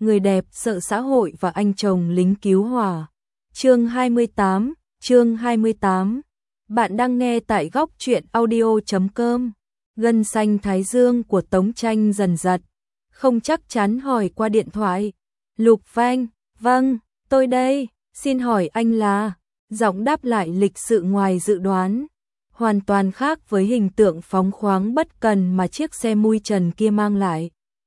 người đẹp sợ xã hội và anh chồng lính cứu hỏa. Chương 28. Bạn đang nghe tại góc truyện audio.com. Gân xanh thái dương của Tống Tranh dần giật, không chắc chắn hỏi qua điện thoại. Lục Vanh, vâng, tôi đây, xin hỏi anh là... Giọng đáp lại lịch sự ngoài dự đoán, hoàn toàn khác với hình tượng phóng khoáng bất cần mà chiếc xe mui trần kia mang lại.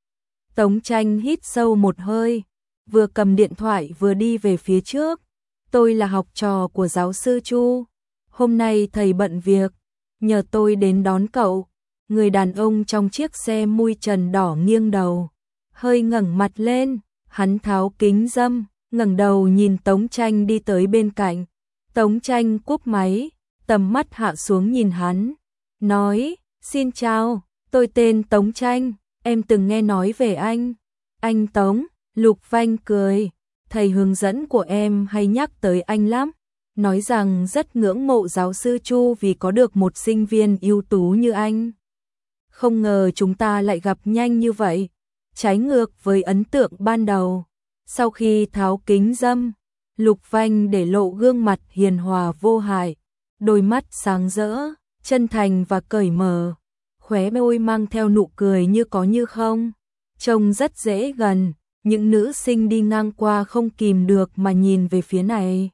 Tống Tranh hít sâu một hơi, vừa cầm điện thoại vừa đi về phía trước. Tôi là học trò của giáo sư Chu. Hôm nay thầy bận việc, nhờ tôi đến đón cậu. Người đàn ông trong chiếc xe mui trần đỏ nghiêng đầu, hơi ngẩng mặt lên, hắn tháo kính râm, ngẩng đầu nhìn Tống Tranh đi tới bên cạnh. Tống Tranh cúp máy, tầm mắt hạ xuống nhìn hắn, nói, xin chào, tôi tên Tống Tranh, em từng nghe nói về anh. Anh Tống, Lục Vanh cười, thầy hướng dẫn của em hay nhắc tới anh lắm, nói rằng rất ngưỡng mộ giáo sư Chu vì có được một sinh viên ưu tú như anh. Không ngờ chúng ta lại gặp nhanh như vậy, trái ngược với ấn tượng ban đầu. Sau khi tháo kính râm, Lục Vanh để lộ gương mặt hiền hòa vô hại, đôi mắt sáng rỡ, chân thành và cởi mở, khóe môi mang theo nụ cười như có như không, trông rất dễ gần, những nữ sinh đi ngang qua không kìm được mà nhìn về phía này.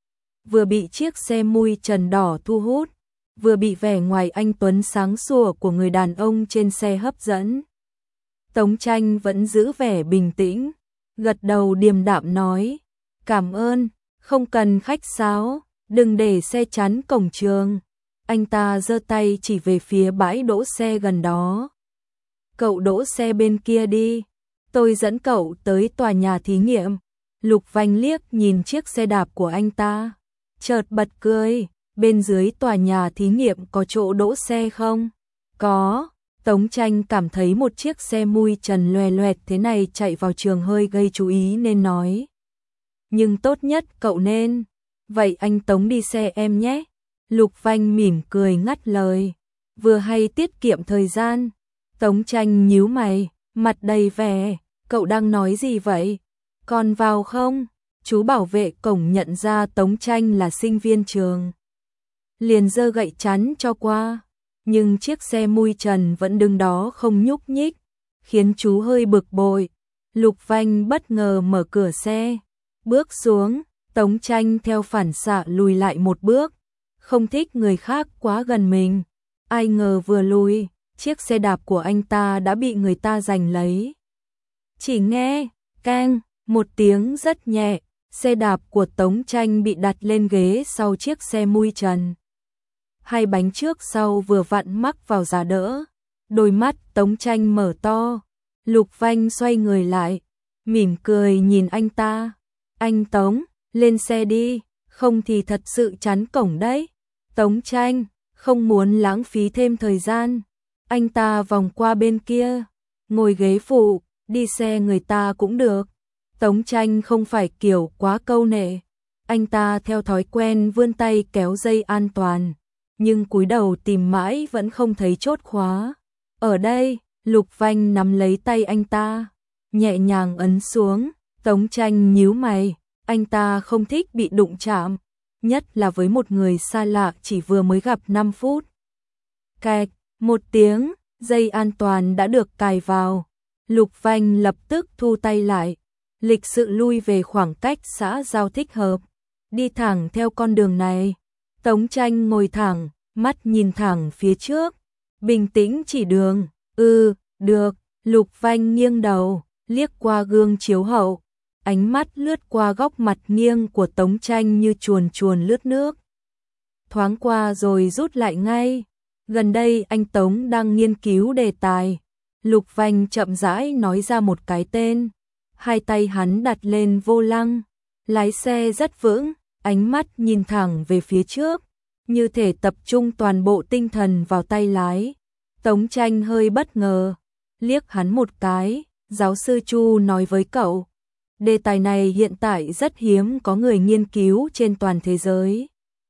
Vừa bị chiếc xe mui trần đỏ thu hút, vừa bị vẻ ngoài anh tuấn sáng sủa của người đàn ông trên xe hấp dẫn. Tống Tranh vẫn giữ vẻ bình tĩnh, gật đầu điềm đạm nói, cảm ơn, không cần khách sáo, đừng để xe chắn cổng trường. Anh ta giơ tay chỉ về phía bãi đỗ xe gần đó. Cậu đỗ xe bên kia đi, tôi dẫn cậu tới tòa nhà thí nghiệm. Lục Vanh liếc nhìn chiếc xe đạp của anh ta, chợt bật cười, bên dưới tòa nhà thí nghiệm có chỗ đỗ xe không? Có. Tống Tranh cảm thấy một chiếc xe mui trần loè loẹt thế này chạy vào trường hơi gây chú ý nên nói. Nhưng tốt nhất cậu nên. Vậy anh Tống đi xe em nhé. Lục Vanh mỉm cười ngắt lời. Vừa hay tiết kiệm thời gian. Tống Tranh nhíu mày, mặt đầy vẻ. Cậu đang nói gì vậy? Còn vào không? Chú bảo vệ cổng nhận ra Tống Tranh là sinh viên trường, liền giơ gậy chắn cho qua. Nhưng chiếc xe mui trần vẫn đứng đó không nhúc nhích, khiến chú hơi bực bội. Lục Vanh bất ngờ mở cửa xe, bước xuống. Tống Tranh theo phản xạ lùi lại một bước, không thích người khác quá gần mình. Ai ngờ vừa lùi, chiếc xe đạp của anh ta đã bị người ta giành lấy. Chỉ nghe keng một tiếng rất nhẹ, xe đạp của Tống Tranh bị đặt lên ghế sau chiếc xe mui trần. Hai bánh trước sau vừa vặn mắc vào giá đỡ. Đôi mắt Tống Tranh mở to. Lục Vanh xoay người lại, mỉm cười nhìn anh ta. Anh Tống, lên xe đi, không thì thật sự chắn cổng đấy. Tống Tranh không muốn lãng phí thêm thời gian. Anh ta vòng qua bên kia, ngồi ghế phụ, đi xe người ta cũng được. Tống Tranh không phải kiểu quá câu nệ. Anh ta theo thói quen vươn tay kéo dây an toàn, nhưng cúi đầu tìm mãi vẫn không thấy chốt khóa. Ở đây, Lục Vanh nắm lấy tay anh ta, nhẹ nhàng ấn xuống. Tống Tranh nhíu mày, anh ta không thích bị đụng chạm, nhất là với một người xa lạ chỉ vừa mới gặp 5 phút. Cạch, một tiếng, dây an toàn đã được cài vào. Lục Vanh lập tức thu tay lại, lịch sự lui về khoảng cách xã giao thích hợp, đi thẳng theo con đường này. Tống Tranh ngồi thẳng, mắt nhìn thẳng phía trước, bình tĩnh chỉ đường. Được. Lục Vanh nghiêng đầu, liếc qua gương chiếu hậu, ánh mắt lướt qua góc mặt nghiêng của Tống Tranh như chuồn chuồn lướt nước. Thoáng qua rồi rút lại ngay. Gần đây anh Tống đang nghiên cứu đề tài. Lục Vanh chậm rãi nói ra một cái tên. Hai tay hắn đặt lên vô lăng, lái xe rất vững, ánh mắt nhìn thẳng về phía trước, như thể tập trung toàn bộ tinh thần vào tay lái. Tống Tranh hơi bất ngờ, liếc hắn một cái. Giáo sư Chu nói với cậu, đề tài này hiện tại rất hiếm có người nghiên cứu trên toàn thế giới.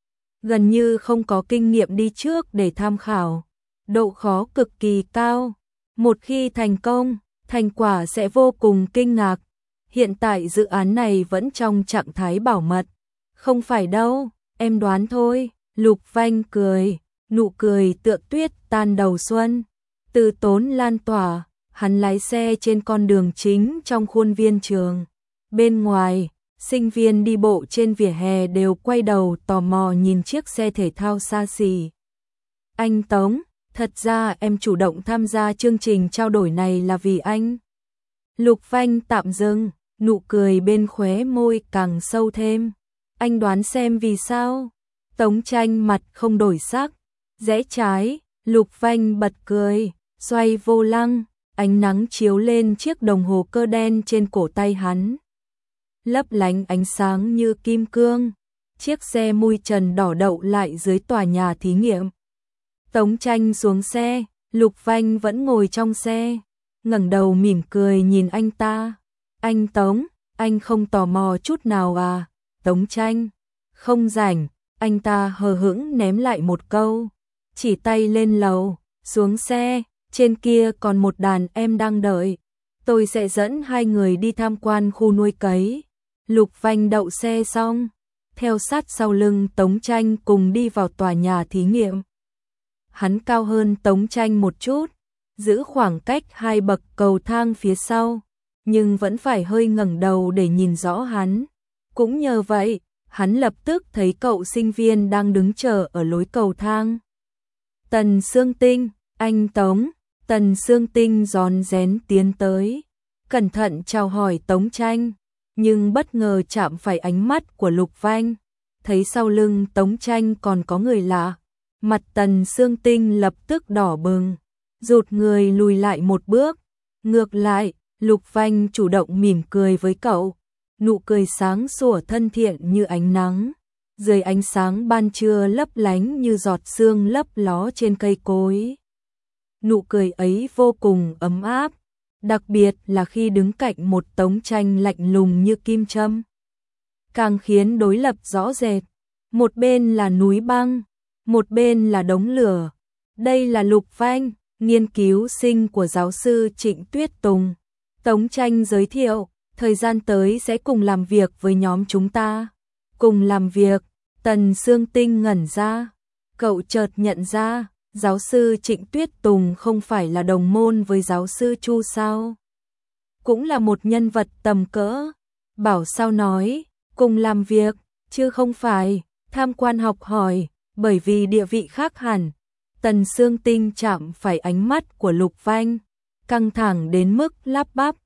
Gần như không có kinh nghiệm đi trước để tham khảo, độ khó cực kỳ cao. Một khi thành công, thành quả sẽ vô cùng kinh ngạc. hiện tại dự án này vẫn trong trạng thái bảo mật. Không phải đâu, em đoán thôi, Lục Vanh cười, nụ cười tựa tuyết tan đầu xuân. Từ tốn lan tỏa, hắn lái xe trên con đường chính trong khuôn viên trường. Bên ngoài, sinh viên đi bộ trên vỉa hè đều quay đầu tò mò nhìn chiếc xe thể thao xa xỉ. Anh Tống, thật ra em chủ động tham gia chương trình trao đổi này là vì anh. Lục Vanh tạm dừng, nụ cười bên khóe môi càng sâu thêm. Anh đoán xem vì sao? Tống Tranh mặt không đổi sắc, rẽ trái, Lục Vanh bật cười, xoay vô lăng, ánh nắng chiếu lên chiếc đồng hồ cơ đen trên cổ tay hắn. Lấp lánh ánh sáng như kim cương, chiếc xe mui trần đỏ đậu lại dưới tòa nhà thí nghiệm. Tống Tranh xuống xe, Lục Vanh vẫn ngồi trong xe, ngẩng đầu mỉm cười nhìn anh ta. Anh Tống, anh không tò mò chút nào à? Tống Tranh, không rảnh, anh ta hờ hững ném lại một câu, chỉ tay lên lầu, xuống xe, trên kia còn một đàn em đang đợi. Tôi sẽ dẫn hai người đi tham quan khu nuôi cấy. Lục Vanh đậu xe xong, theo sát sau lưng Tống Tranh cùng đi vào tòa nhà thí nghiệm. Hắn cao hơn Tống Tranh một chút, giữ khoảng cách 2 bậc cầu thang phía sau, nhưng vẫn phải hơi ngẩng đầu để nhìn rõ hắn. Cũng nhờ vậy, hắn lập tức thấy cậu sinh viên đang đứng chờ ở lối cầu thang. Tần Sương Tinh, anh Tống. Tần Sương Tinh rón rén tiến tới, cẩn thận chào hỏi Tống Tranh, nhưng bất ngờ chạm phải ánh mắt của Lục Vanh. Thấy sau lưng Tống Tranh còn có người lạ, mặt Tần Sương Tinh lập tức đỏ bừng, rụt người lùi lại một bước. Ngược lại, Lục Vanh chủ động mỉm cười với cậu, nụ cười sáng sủa thân thiện như ánh nắng, dưới ánh sáng ban trưa lấp lánh như giọt sương lấp ló trên cây cối. Nụ cười ấy vô cùng ấm áp, đặc biệt là khi đứng cạnh một Tống Tranh lạnh lùng như kim châm, càng khiến đối lập rõ rệt. Một bên là núi băng, một bên là đống lửa. Đây là Lục Vanh, nghiên cứu sinh của giáo sư Trịnh Tuyết Tùng. Tống Tranh giới thiệu, thời gian tới sẽ cùng làm việc với nhóm chúng ta. Cùng làm việc, Tần Sương Tinh ngẩn ra, cậu chợt nhận ra, giáo sư Trịnh Tuyết Tùng không phải là đồng môn với giáo sư Chu sao? Cũng là một nhân vật tầm cỡ. Bảo sao nói, cùng làm việc, chứ không phải tham quan học hỏi, bởi vì địa vị khác hẳn. Tần Sương Tinh chạm phải ánh mắt của Lục Vanh, căng thẳng đến mức lắp bắp.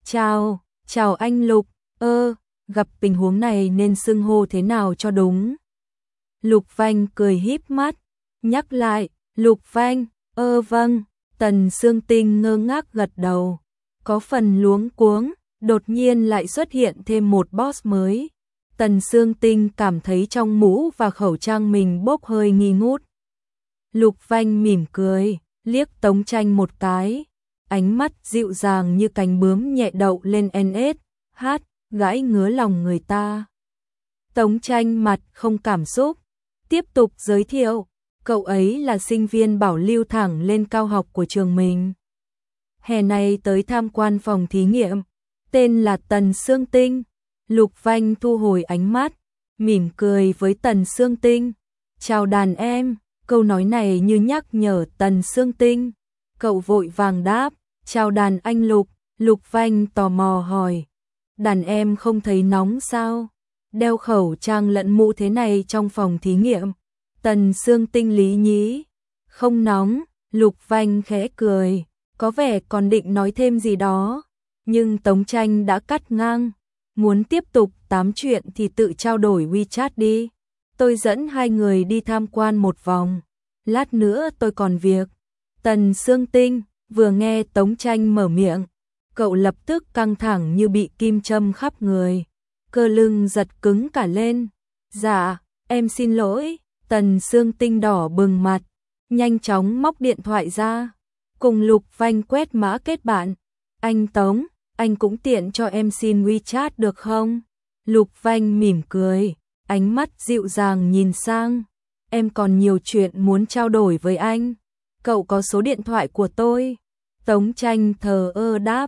Chào anh Lục, gặp tình huống này nên xưng hô thế nào cho đúng? Lục Vanh cười híp mắt, nhắc lại. Lục Vanh, vâng. Tần Sương Tinh ngơ ngác gật đầu, có phần luống cuống, đột nhiên lại xuất hiện thêm một boss mới. Tần Sương Tinh cảm thấy trong mũ và khẩu trang mình bốc hơi nghi ngút. Lục Vanh mỉm cười, liếc Tống Tranh một cái, ánh mắt dịu dàng như cánh bướm nhẹ đậu lên NSH, gãi ngứa lòng người ta. Tống Tranh mặt không cảm xúc, tiếp tục giới thiệu. Cậu ấy là sinh viên bảo lưu thẳng lên cao học của trường mình. Hè này tới tham quan phòng thí nghiệm, tên là Tần Sương Tinh. Lục Vanh thu hồi ánh mắt, mỉm cười với Tần Sương Tinh. Chào đàn em, câu nói này như nhắc nhở Tần Sương Tinh. Cậu vội vàng đáp, chào đàn anh Lục. Lục Vanh tò mò hỏi, đàn em không thấy nóng sao? Đeo khẩu trang lẫn mũ thế này trong phòng thí nghiệm. Tần Sương Tinh lý nhí, không nóng. Lục Vanh khẽ cười, có vẻ còn định nói thêm gì đó, nhưng Tống Tranh đã cắt ngang. Muốn tiếp tục tám chuyện thì tự trao đổi WeChat đi. Tôi dẫn hai người đi tham quan một vòng, lát nữa tôi còn việc. Tần Sương Tinh vừa nghe Tống Tranh mở miệng, cậu lập tức căng thẳng như bị kim châm khắp người, cơ lưng giật cứng cả lên. Dạ, em xin lỗi. Tần Sương Tinh đỏ bừng mặt, nhanh chóng móc điện thoại ra, cùng Lục Vanh quét mã kết bạn. Anh Tống, anh cũng tiện cho em xin WeChat được không? Lục Vanh mỉm cười, ánh mắt dịu dàng nhìn sang. Em còn nhiều chuyện muốn trao đổi với anh. Cậu có số điện thoại của tôi? Tống Tranh thờ ơ đáp.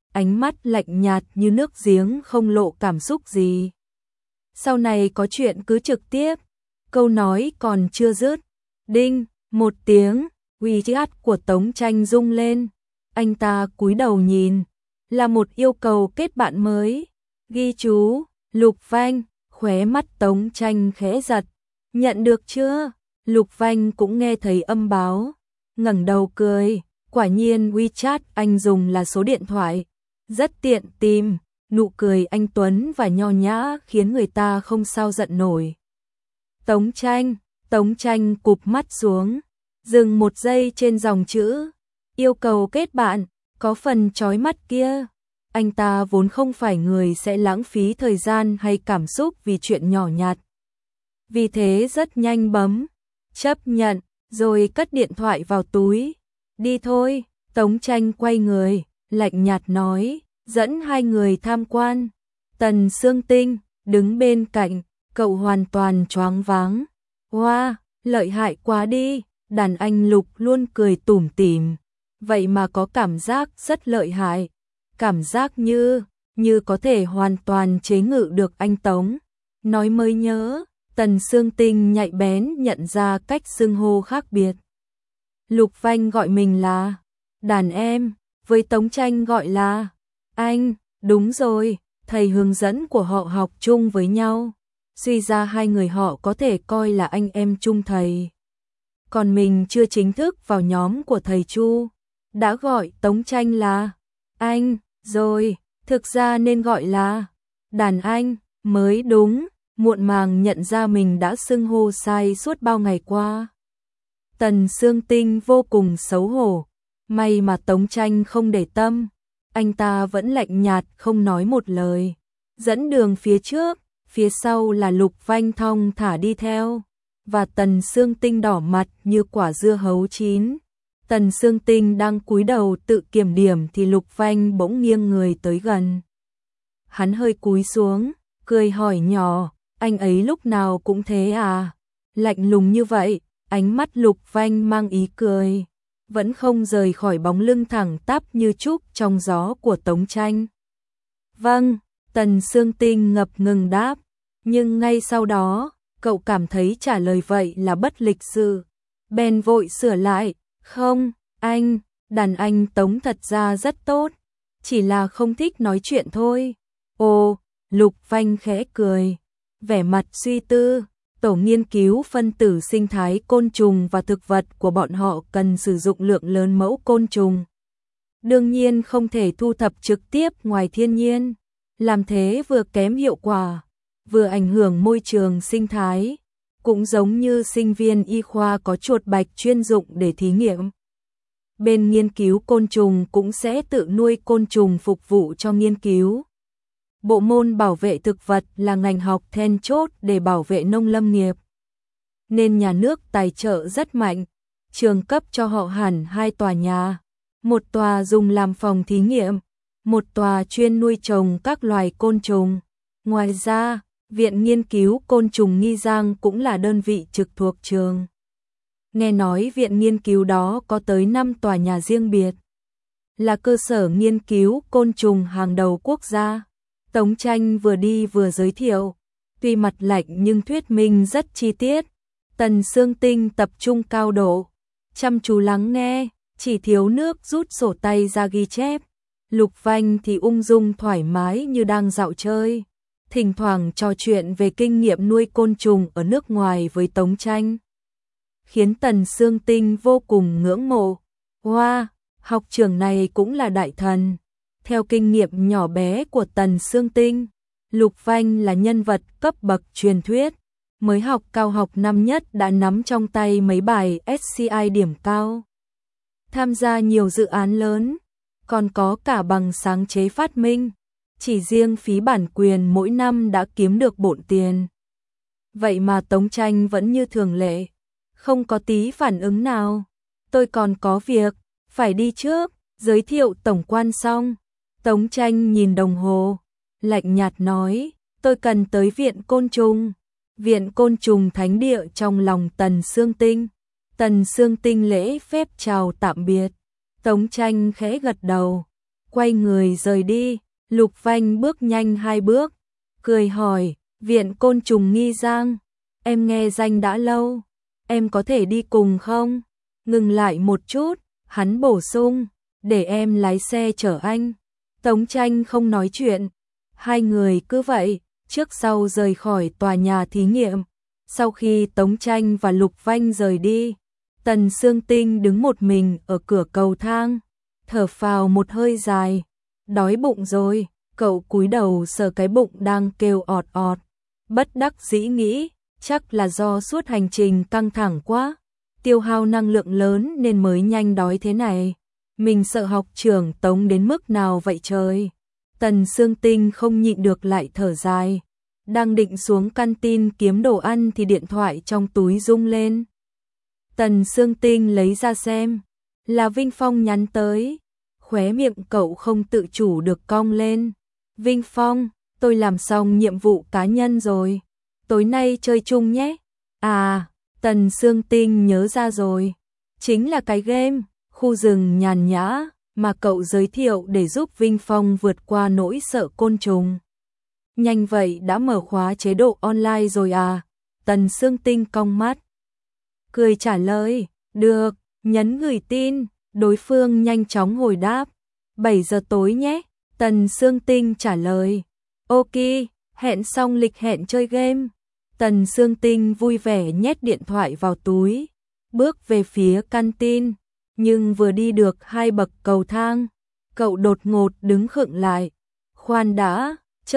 ánh mắt lạnh nhạt như nước giếng không lộ cảm xúc gì. Sau này có chuyện cứ trực tiếp. Câu nói còn chưa dứt. Đinh, một tiếng, WeChat của Tống Tranh rung lên. Anh ta cúi đầu nhìn. Là một yêu cầu kết bạn mới. Ghi chú, Lục Vanh, khóe mắt Tống Tranh khẽ giật. Nhận được chưa? Lục Vanh cũng nghe thấy âm báo. Ngẩng đầu cười. Quả nhiên WeChat anh dùng là số điện thoại. Rất tiện tìm. Nụ cười anh tuấn và nho nhã khiến người ta không sao giận nổi. Tống Tranh cụp mắt xuống, dừng một giây trên dòng chữ yêu cầu kết bạn, có phần chói mắt kia. Anh ta vốn không phải người sẽ lãng phí thời gian hay cảm xúc vì chuyện nhỏ nhặt. Vì thế rất nhanh bấm chấp nhận, rồi cất điện thoại vào túi. Đi thôi, Tống Tranh quay người, lạnh nhạt nói, dẫn hai người tham quan. Tần Sương Tinh đứng bên cạnh, cậu hoàn toàn choáng váng. Wow, lợi hại quá đi, đàn anh Lục luôn cười tủm tỉm. Vậy mà có cảm giác rất lợi hại. Cảm giác như có thể hoàn toàn chế ngự được anh Tống. Nói mới nhớ, Tần Sương Tinh nhạy bén nhận ra cách xưng hô khác biệt. Lục Vanh gọi mình là đàn em, với Tống Tranh gọi là anh. Đúng rồi, thầy hướng dẫn của họ học chung với nhau. Suy ra hai người họ có thể coi là anh em chung thầy. Còn mình chưa chính thức vào nhóm của thầy Chu. Đã gọi Tống Tranh là anh rồi, thực ra nên gọi là đàn anh mới đúng. Muộn màng nhận ra mình đã xưng hô sai suốt bao ngày qua. Tần Sương Tinh vô cùng xấu hổ. May mà Tống Tranh không để tâm. Anh ta vẫn lạnh nhạt không nói một lời. Dẫn đường phía trước, phía sau là Lục Vanh thong thả đi theo. Và Tần Sương Tinh đỏ mặt như quả dưa hấu chín. Tần Sương Tinh đang cúi đầu tự kiểm điểm thì Lục Vanh bỗng nghiêng người tới gần. Hắn hơi cúi xuống, cười hỏi nhỏ, anh ấy lúc nào cũng thế à? Lạnh lùng như vậy, ánh mắt Lục Vanh mang ý cười. Vẫn không rời khỏi bóng lưng thẳng tắp như trúc trong gió của Tống Tranh. Vâng, Tần Sương Tinh ngập ngừng đáp. Nhưng ngay sau đó, cậu cảm thấy trả lời vậy là bất lịch sự. Bèn vội sửa lại, không, anh, đàn anh Tống thật ra rất tốt. Chỉ là không thích nói chuyện thôi. Ồ, Lục Vanh khẽ cười. Vẻ mặt suy tư. Tổ nghiên cứu phân tử sinh thái côn trùng và thực vật của bọn họ cần sử dụng lượng lớn mẫu côn trùng. Đương nhiên không thể thu thập trực tiếp ngoài thiên nhiên. Làm thế vừa kém hiệu quả, vừa ảnh hưởng môi trường sinh thái. Cũng giống như sinh viên y khoa có chuột bạch chuyên dụng để thí nghiệm. Bên nghiên cứu côn trùng cũng sẽ tự nuôi côn trùng phục vụ cho nghiên cứu. Bộ môn bảo vệ thực vật là ngành học then chốt để bảo vệ nông lâm nghiệp. Nên nhà nước tài trợ rất mạnh, trường cấp cho họ hẳn 2 tòa nhà. Một tòa dùng làm phòng thí nghiệm, một tòa chuyên nuôi trồng các loài côn trùng. Ngoài ra, Viện Nghiên cứu Côn trùng Nghi Giang cũng là đơn vị trực thuộc trường. Nghe nói viện nghiên cứu đó có tới 5 tòa nhà riêng biệt. Là cơ sở nghiên cứu côn trùng hàng đầu quốc gia. Tống Tranh vừa đi vừa giới thiệu. Tuy mặt lạnh nhưng thuyết minh rất chi tiết. Tần Sương Tinh tập trung cao độ. Chăm chú lắng nghe, chỉ thiếu nước rút sổ tay ra ghi chép. Lục Vanh thì ung dung thoải mái như đang dạo chơi. Thỉnh thoảng trò chuyện về kinh nghiệm nuôi côn trùng ở nước ngoài với Tống Tranh. Khiến Tần Sương Tinh vô cùng ngưỡng mộ. Wow, học trưởng này cũng là đại thần. Theo kinh nghiệm nhỏ bé của Tần Sương Tinh, Lục Vanh là nhân vật cấp bậc truyền thuyết. Mới học cao học năm nhất đã nắm trong tay mấy bài SCI điểm cao. Tham gia nhiều dự án lớn, còn có cả bằng sáng chế phát minh. Chỉ riêng phí bản quyền mỗi năm đã kiếm được bộn tiền. Vậy mà Tống Tranh vẫn như thường lệ, không có tí phản ứng nào. Tôi còn có việc, phải đi trước, giới thiệu tổng quan xong. Tống Tranh nhìn đồng hồ, lạnh nhạt nói, tôi cần tới viện côn trùng. Viện côn trùng thánh địa trong lòng Tần Sương Tinh. Tần Sương Tinh lễ phép chào tạm biệt. Tống Tranh khẽ gật đầu. quay người rời đi. Lục Vanh bước nhanh 2 bước, cười hỏi, Viện Côn Trùng Nghi Giang, em nghe danh đã lâu, em có thể đi cùng không? Ngừng lại một chút, hắn bổ sung, để em lái xe chở anh. Tống Tranh không nói chuyện, hai người cứ vậy, trước sau rời khỏi tòa nhà thí nghiệm. Sau khi Tống Tranh và Lục Vanh rời đi, Tần Sương Tinh đứng một mình ở cửa cầu thang, thở phào một hơi dài, đói bụng rồi, cậu cúi đầu sờ cái bụng đang kêu ọt ọt, bất đắc dĩ nghĩ, chắc là do suốt hành trình căng thẳng quá, tiêu hao năng lượng lớn nên mới nhanh đói thế này. Mình sợ học trưởng Tống đến mức nào vậy trời. Tần Sương Tinh không nhịn được lại thở dài. Đang định xuống canteen kiếm đồ ăn thì điện thoại trong túi rung lên. Tần Sương Tinh lấy ra xem, là Vinh Phong nhắn tới. Khóe miệng cậu không tự chủ được cong lên. Vinh Phong, tôi làm xong nhiệm vụ cá nhân rồi. Tối nay chơi chung nhé. À, Tần Sương Tinh nhớ ra rồi. Chính là cái game, khu rừng nhàn nhã, mà cậu giới thiệu để giúp Vinh Phong vượt qua nỗi sợ côn trùng. Nhanh vậy đã mở khóa chế độ online rồi à? Tần Sương Tinh cong mắt, cười trả lời, được, nhấn gửi tin, đối phương nhanh chóng hồi đáp, 7 giờ tối nhé. Tần Sương Tinh trả lời, ok, hẹn xong lịch hẹn chơi game. Tần Sương Tinh vui vẻ nhét điện thoại vào túi, bước về phía canteen, nhưng vừa đi được 2 bậc cầu thang, cậu đột ngột đứng khựng lại. Khoan đã,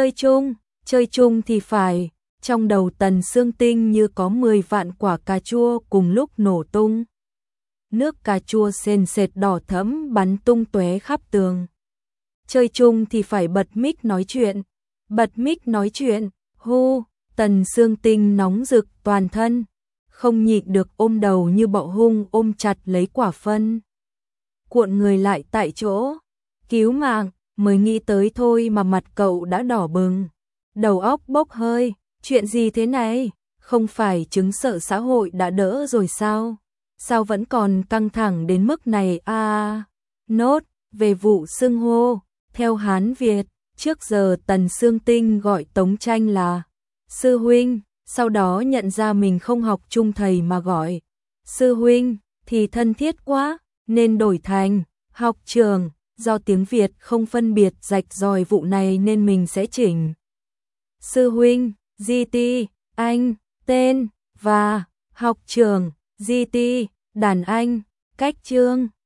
chơi chung thì phải. Trong đầu Tần Sương Tinh như có 10 vạn quả cà chua cùng lúc nổ tung. Nước cà chua sền sệt đỏ thẫm bắn tung tóe khắp tường. Chơi chung thì phải bật mic nói chuyện. Bật mic nói chuyện, hu, Tần Sương Tinh nóng rực toàn thân, không nhịn được ôm đầu như bọ hung ôm chặt lấy quả phân. Cuộn người lại tại chỗ, cứu mạng, mới nghĩ tới thôi mà mặt cậu đã đỏ bừng. Đầu óc bốc hơi, chuyện gì thế này, không phải chứng sợ xã hội đã đỡ rồi sao? Sao vẫn còn căng thẳng đến mức này à? Nốt, về vụ xưng hô, theo Hán Việt, trước giờ Tần Sương Tinh gọi Tống Tranh là sư huynh, sau đó nhận ra mình không học chung thầy mà gọi sư huynh thì thân thiết quá, nên đổi thành học trường, do tiếng Việt không phân biệt rạch ròi vụ này nên mình sẽ chỉnh sư huynh, GT, anh, tên, và học trường, GT, đàn anh, cách chương.